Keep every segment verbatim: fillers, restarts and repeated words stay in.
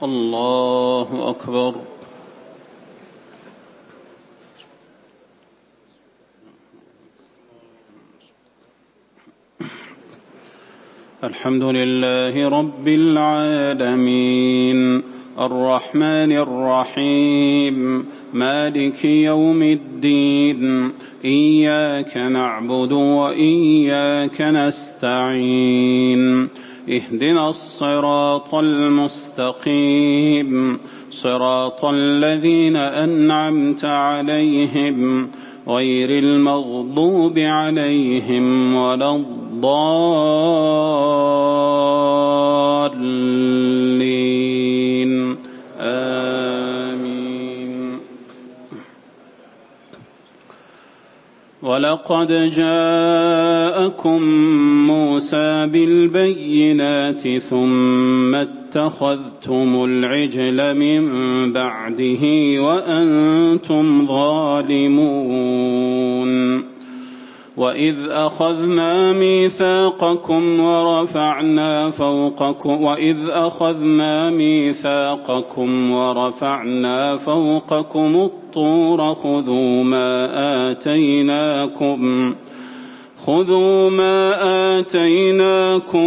الله أكبر. الحمد لله رب العالمين الرحمن الرحيم مالك يوم الدين إياك نعبد وإياك نستعين اهدنا الصراط المستقيم صراط الذين أنعمت عليهم غير المغضوب عليهم ولا الضالين آمين. ولقد جاءكم موسى بالبينات ثم اتخذتم العجل من بعده وأنتم ظالمون. وإذ أخذنا ميثاقكم ورفعنا فوقكم وإذ أخذنا ميثاقكم ورفعنا فوقكم الطور خذوا ما آتيناكم خذوا ما آتيناكم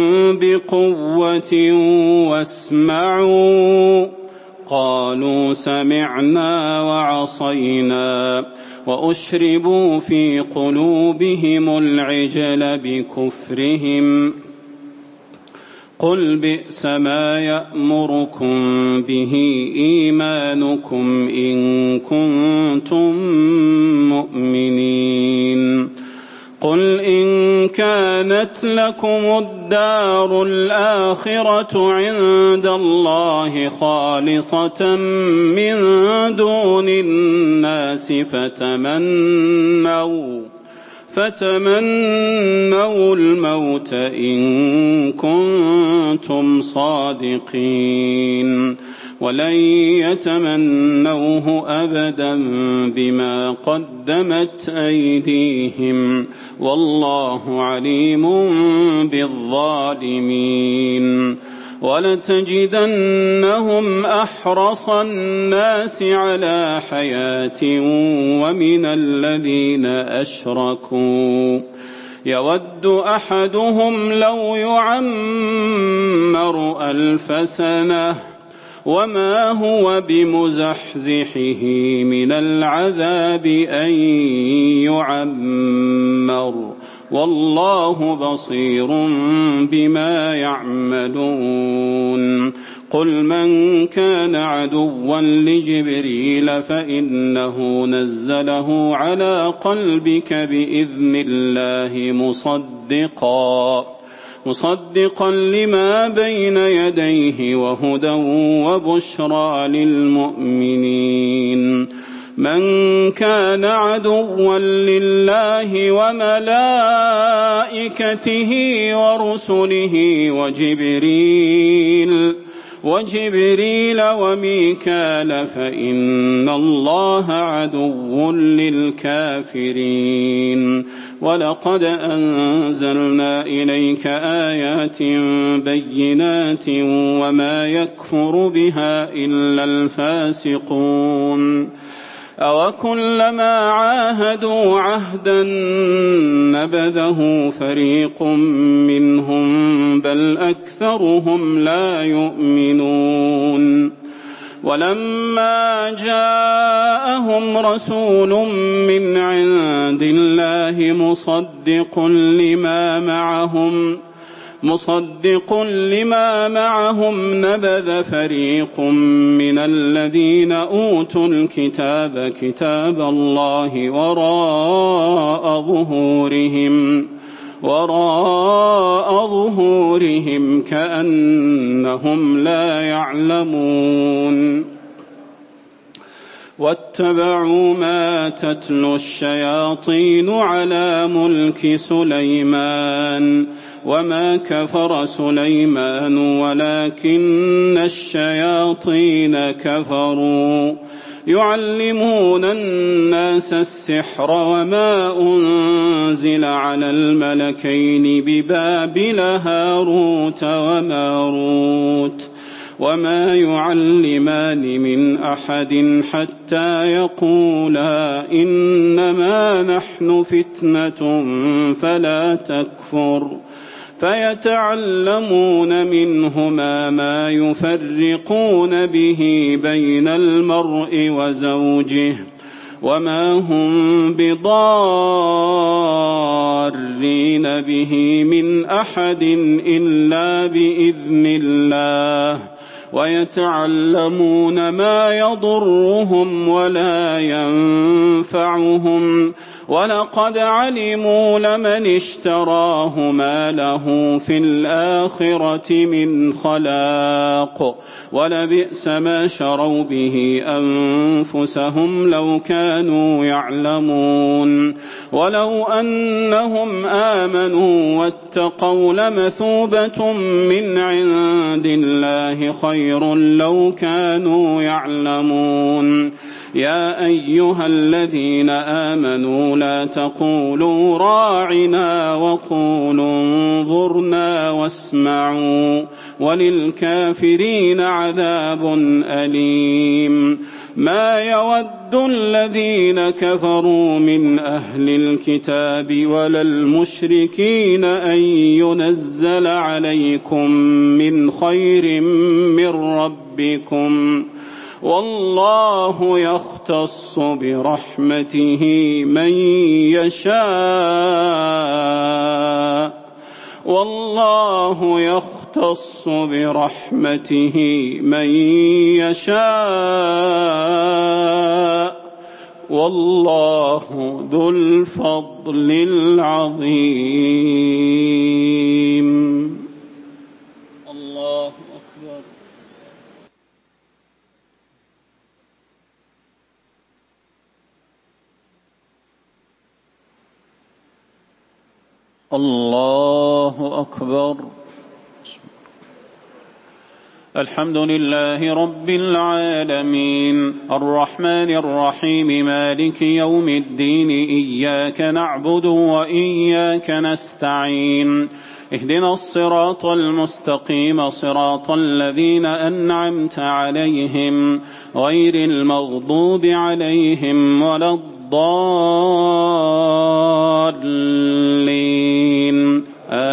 بقوة واسمعوا قالوا سمعنا وعصينا وأشربوا في قلوبهم العجل بكفرهم قل بئس ما يأمركم به إيمانكم إن كنتم مؤمنين. قل إن كانت لكم الدار الآخرة عند الله خالصة من دون الناس فتمنوا فتمنوا الموت إن كنتم صادقين ولن يتمنوه أبدا بما قدمت أيديهم والله عليم بالظالمين. ولتجدنهم أحرص الناس على حياة ومن الذين أشركوا يود أحدهم لو يعمر ألف سنة وما هو بمزحزحه من العذاب أن يعمر والله بصير بما يعملون. قل من كان عدوا لجبريل فإنه نزله على قلبك بإذن الله مصدقا مصدقا لما بين يديه وهدى وبشرى للمؤمنين. من كان عدوا لله وملائكته ورسله وجبريل وجبريل وميكال فإن الله عدو للكافرين. ولقد أنزلنا إليك آيات بينات وما يكفر بها إلا الفاسقون. أوكلما عاهدوا عهدا نبذه فريق منهم بل أكثرهم لا يؤمنون. ولما جاءهم رسول من عند الله مصدق لما معهم مصدق لما معهم نبذ فريق من الذين أوتوا الكتاب كتاب الله وراء ظهورهم وراء ظهورهم كأنهم لا يعلمون. واتبعوا ما تتلو الشياطين على ملك سليمان وما كفر سليمان ولكن الشياطين كفروا يعلمون الناس السحر وما أنزل على الملكين ببابل هاروت وماروت وما يعلمان من أحد حتى يقولا إنما نحن فتنة فلا تكفر فيتعلمون منهما ما يفرقون به بين المرء وزوجه وما هم بضارين به من أحد إلا بإذن الله ويتعلمون ما يضرهم ولا ينفعهم ولقد علموا لمن اشتراه ما له في الآخرة من خلاق ولبئس ما شروا به أنفسهم لو كانوا يعلمون ولو أنهم آمنوا واتقوا لمثوبة من عند الله خير لو كانوا يعلمون يا أيها الذين آمنوا لا تقولوا راعنا وقولوا انظرنا واسمعوا وللكافرين عذاب أليم ما يود الذين كفروا من أهل الكتاب ولا المشركين أن ينزل عليكم من خير من ربكم والله يختص برحمته من يشاء والله يختص برحمته من يشاء والله ذو الفضل العظيم. الله أكبر. الله أكبر. الحمد لله رب العالمين الرحمن الرحيم مالك يوم الدين إياك نعبد وإياك نستعين اهدنا الصراط المستقيم صراط الذين أنعمت عليهم غير المغضوب عليهم ولا الضالين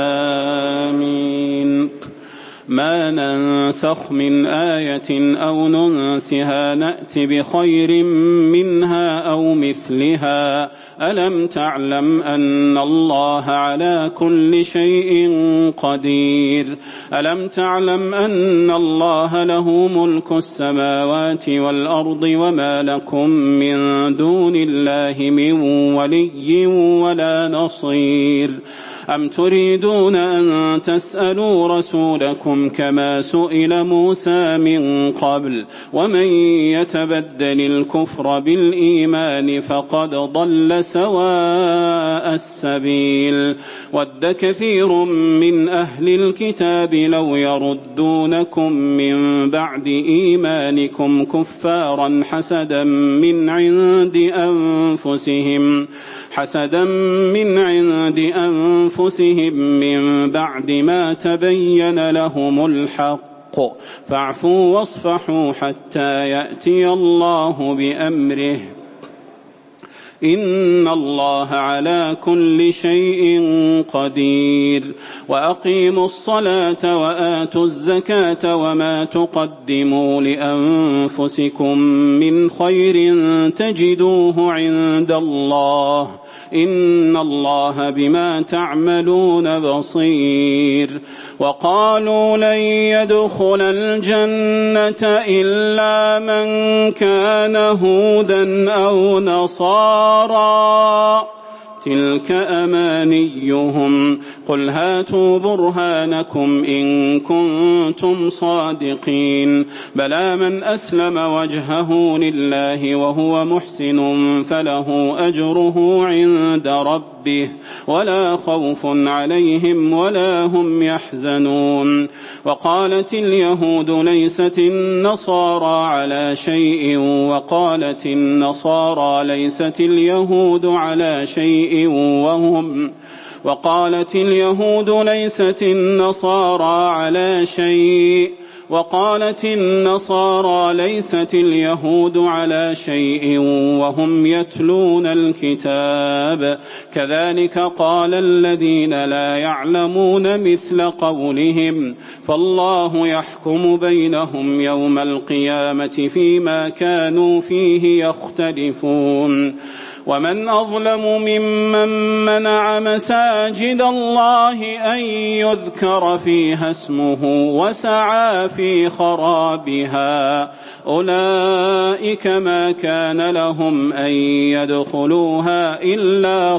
آمين. ما ننسخ من آية أو ننسها نأت بخير منها أو مثلها ألم تعلم أن الله على كل شيء قدير ألم تعلم أن الله له ملك السماوات والأرض وما لكم من دون الله من ولي ولا نصير أم تريدون أن تسألوا رسولكم كما سئل موسى من قبل ومن يتبدل الكفر بالإيمان فقد ضل سواء السبيل ود كثير من أهل الكتاب لو يردونكم من بعد إيمانكم كفارا حسدا من عند أنفسهم حسدا من عند أنفسهم من بعد ما تبين لهم الحق فاعفوا واصفحوا حتى يأتي الله بأمره إن الله على كل شيء قدير وأقيموا الصلاة وآتوا الزكاة وما تقدموا لأنفسكم من خير تجدوه عند الله إن الله بما تعملون بصير وقالوا لن يدخل الجنة إلا من كان هودا أو نصارى تلك أمانيهم قل هاتوا برهانكم إن كنتم صادقين بلى من أسلم وجهه لله وهو محسن فله أجره عند ربه ولا خوف عليهم ولا هم يحزنون وقالت اليهود ليست النصارى على شيء وقالت النصارى ليست اليهود على شيء وهم وقالت اليهود ليست النصارى على شيء وقالت النصارى ليست اليهود على شيء وهم يتلون الكتاب كذلك قال الذين لا يعلمون مثل قولهم فالله يحكم بينهم يوم القيامة فيما كانوا فيه يختلفون ومن أظلم ممن منع مساجد الله أن يذكر فيها اسمه وسعى في خرابها أولئك ما كان لهم أن يدخلوها إلا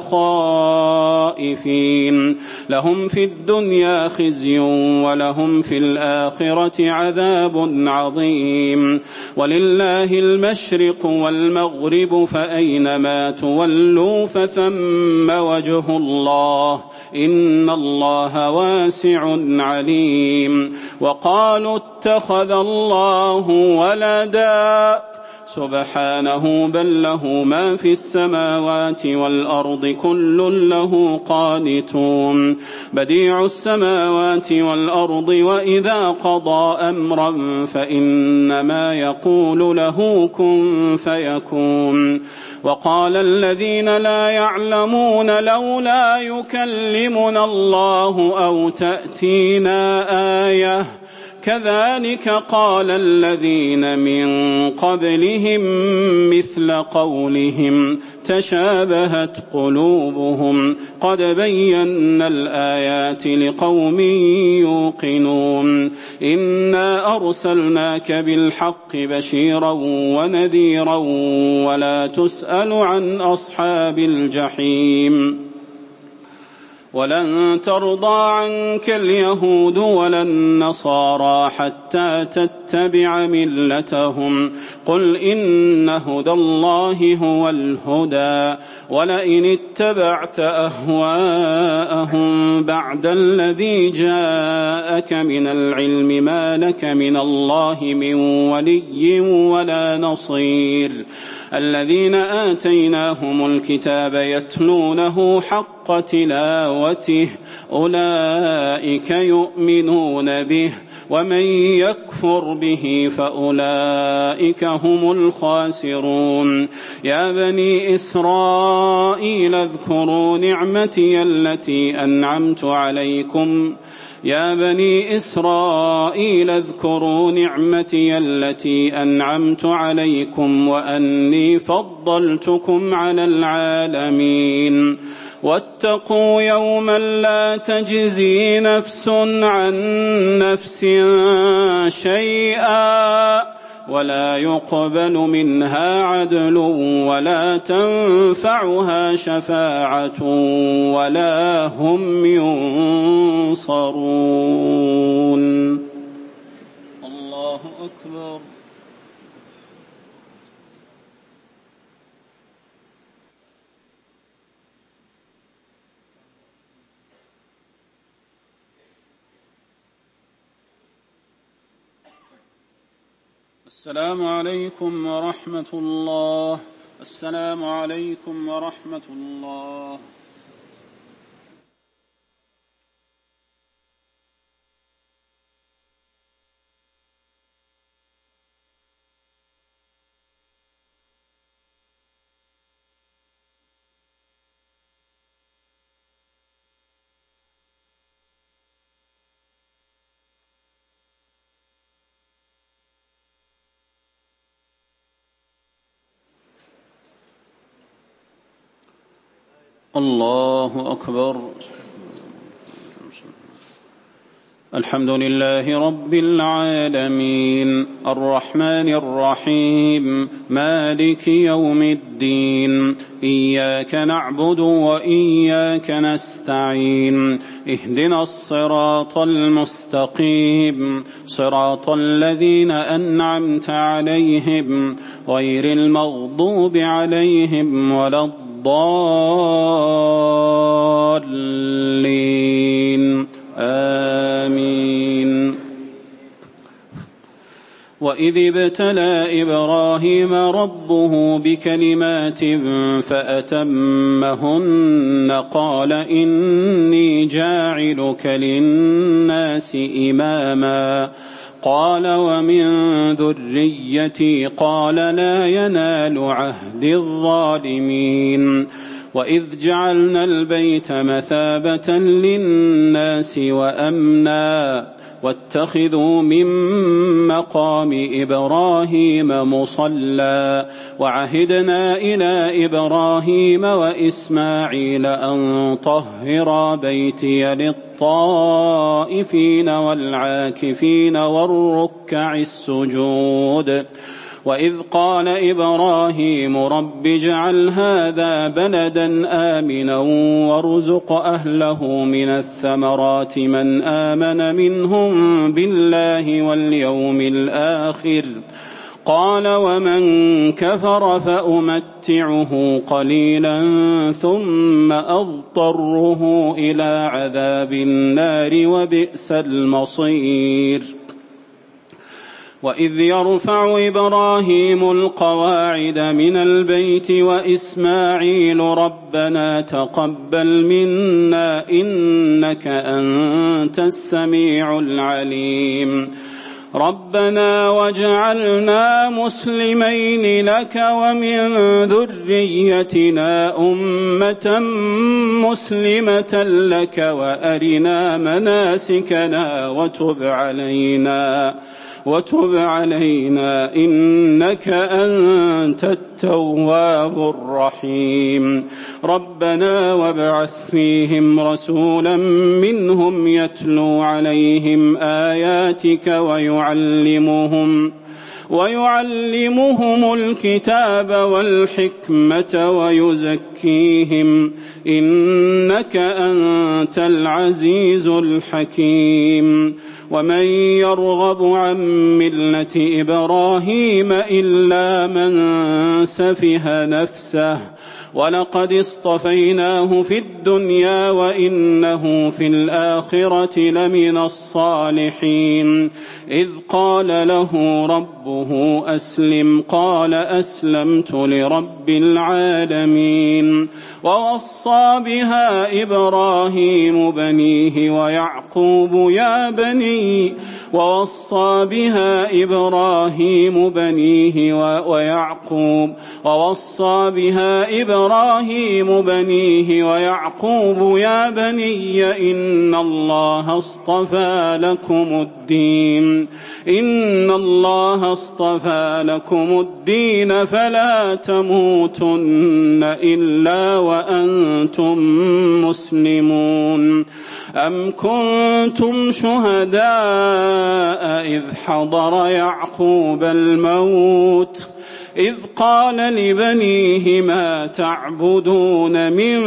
خائفين لهم في الدنيا خزي ولهم في الآخرة عذاب عظيم ولله المشرق والمغرب فأينما تولوا فثم وجه الله إن الله واسع عليم وقالوا اتخذ الله ولدا سبحانه بل له ما في السماوات والأرض كل له قانتون بديع السماوات والأرض وإذا قضى أمرا فإنما يقول له كن فيكون وقال الذين لا يعلمون لولا يكلمنا الله أو تأتينا آية كذلك قال الذين من قبلهم مثل قولهم تشابهت قلوبهم قد بينا الآيات لقوم يوقنون إنا أرسلناك بالحق بشيرا ونذيرا ولا تسأل عن أصحاب الجحيم ولن ترضى عنك اليهود ولا النصارى حتى تتبع ملتهم قل إن هدى الله هو الهدى ولئن اتبعت أهواءهم بعد الذي جاءك من العلم ما لك من الله من ولي ولا نصير الذين آتيناهم الكتاب يتلونه حق تلاوته أولئك يؤمنون به ومن يكفر به فأولئك هم الخاسرون يا بني إسرائيل اذكروا نعمتي التي أنعمت عليكم يا بني إسرائيل اذكروا نعمتي التي أنعمت عليكم وأني فضلتكم على العالمين واتقوا يوما لا تجزي نفس عن نفس شيئا ولا يقبل منها عدل ولا تنفعها شفاعة ولا هم ينصرون. الله أكبر. السلام عليكم ورحمة الله. السلام عليكم ورحمة الله. الله أكبر. الحمد لله رب العالمين الرحمن الرحيم مالك يوم الدين إياك نعبد وإياك نستعين اهدنا الصراط المستقيم صراط الذين أنعمت عليهم غير المغضوب عليهم ولا الضالين آمين. وإذ ابتلى إبراهيم ربه بكلمات فأتمهن قال إني جاعلك للناس إماما قال ومن ذريتي قال لا ينال عهد الظالمين وإذ جعلنا البيت مثابة للناس وأمنا واتخذوا من مقام إبراهيم مصلى وعهدنا إلى إبراهيم وإسماعيل أن طهرا بيتي للطائفين والعاكفين والركع السجود وإذ قال إبراهيم رب اجعل هذا بلدا آمنا وارزق أهله من الثمرات من آمن منهم بالله واليوم الآخر قال ومن كفر فأمتعه قليلا ثم أضطره إلى عذاب النار وبئس المصير وإذ يرفع إبراهيم القواعد من البيت وإسماعيل ربنا تقبل منا إنك أنت السميع العليم ربنا واجعلنا مسلمين لك ومن ذريتنا أمة مسلمة لك وأرنا مناسكنا وتب علينا وتب علينا إنك أنت التواب الرحيم ربنا وابعث فيهم رسولا منهم يتلو عليهم آياتك ويعلمهم ويعلمهم الكتاب والحكمة ويزكيهم إنك أنت العزيز الحكيم ومن يرغب عن ملة إبراهيم إلا من سفه نفسه ولقد اصطفيناه في الدنيا وإنه في الآخرة لمن الصالحين إذ قال له ربه أسلم قال أسلمت لرب العالمين ووصى بها إبراهيم بنيه ويعقوب يا بني ووصى بها إبراهيم بنيه ويعقوب ووصى بها إبراهيم بنيه ويعقوب يا بني إن الله اصطفى لكم الدين إن الله اصطفى لكم الدين فلا تموتن إلا وأنتم مسلمون أم كنتم شهداء إذ حضر يعقوب الموت إذ قال لبنيه ما تعبدون من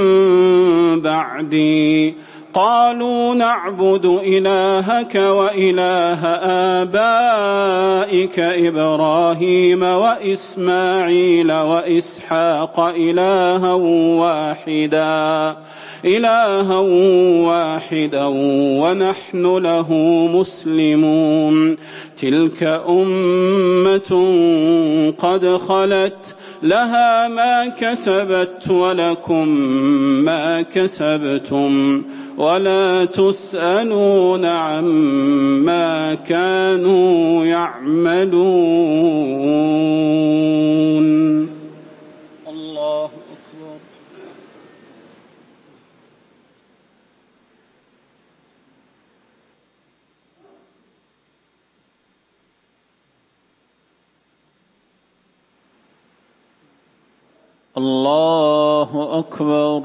بعدي قالوا نعبد إلهك وإله آبائك إبراهيم وإسماعيل وإسحاق إلها واحدا إلها واحدا ونحن له مسلمون تلك أمة قد خلت لها ما كسبت ولكم ما كسبتم ولا تسألون عما كانوا يعملون. الله أكبر. الله أكبر.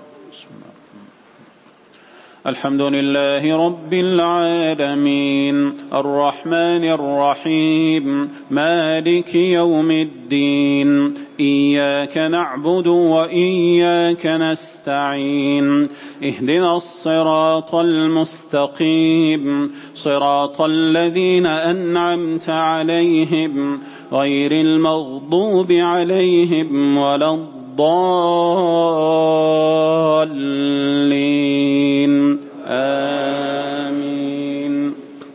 الحمد لله رب العالمين الرحمن الرحيم مالك يوم الدين إياك نعبد وإياك نستعين اهدنا الصراط المستقيم صراط الذين أنعمت عليهم غير المغضوب عليهم ولا الضالين آمين.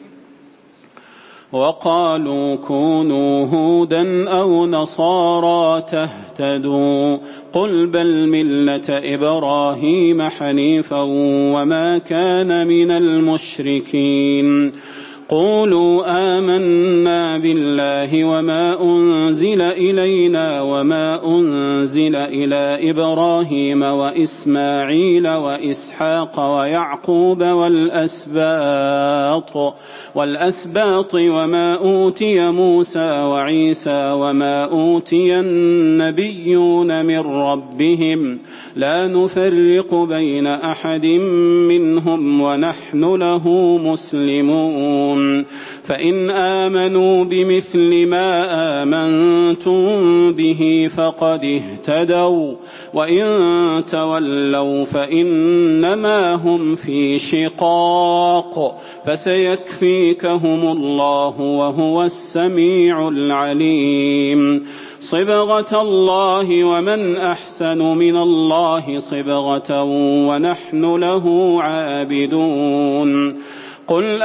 وقالوا كونوا هودا أو نصارى تهتدوا قل بل ملة إبراهيم حنيفا وما كان من المشركين قولوا آمنا بالله وما أنزل إلينا وما أنزل إلى إبراهيم وإسماعيل وإسحاق ويعقوب والأسباط والأسباط وما أوتي موسى وعيسى وما أوتي النبيون من ربهم لا نفرق بين أحد منهم ونحن له مسلمون فإن آمنوا بمثل ما آمنتم به فقد اهتدوا وإن تولوا فإنما هم في شقاق فسيكفيكهم الله وهو السميع العليم صبغة الله ومن أحسن من الله صبغة ونحن له عابدون قل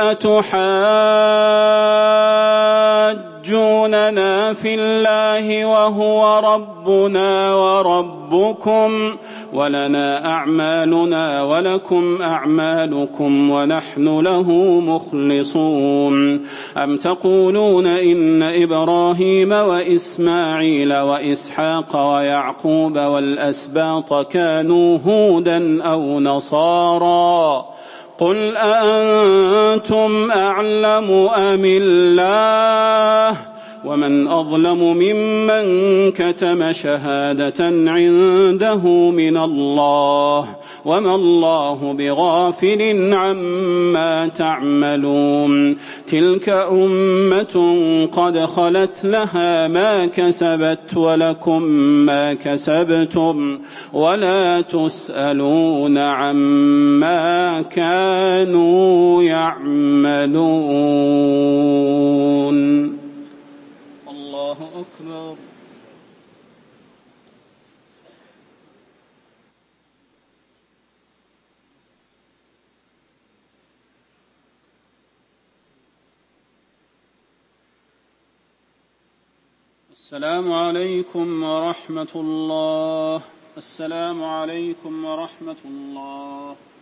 أتحاجوننا في الله وهو ربنا وربكم ولنا أعمالنا ولكم أعمالكم ونحن له مخلصون أم تقولون إن إبراهيم وإسماعيل وإسحاق ويعقوب والأسباط كانوا هودا أو نصارى قل أأنتم أعلم أم الله ومن أظلم ممن كتم شهادة عنده من الله وما الله بغافل عما تعملون تلك أمة قد خلت لها ما كسبت ولكم ما كسبتم ولا تسألون عما كانوا يعملون. الله أكبر. السلام عليكم ورحمة الله. السلام عليكم ورحمة الله.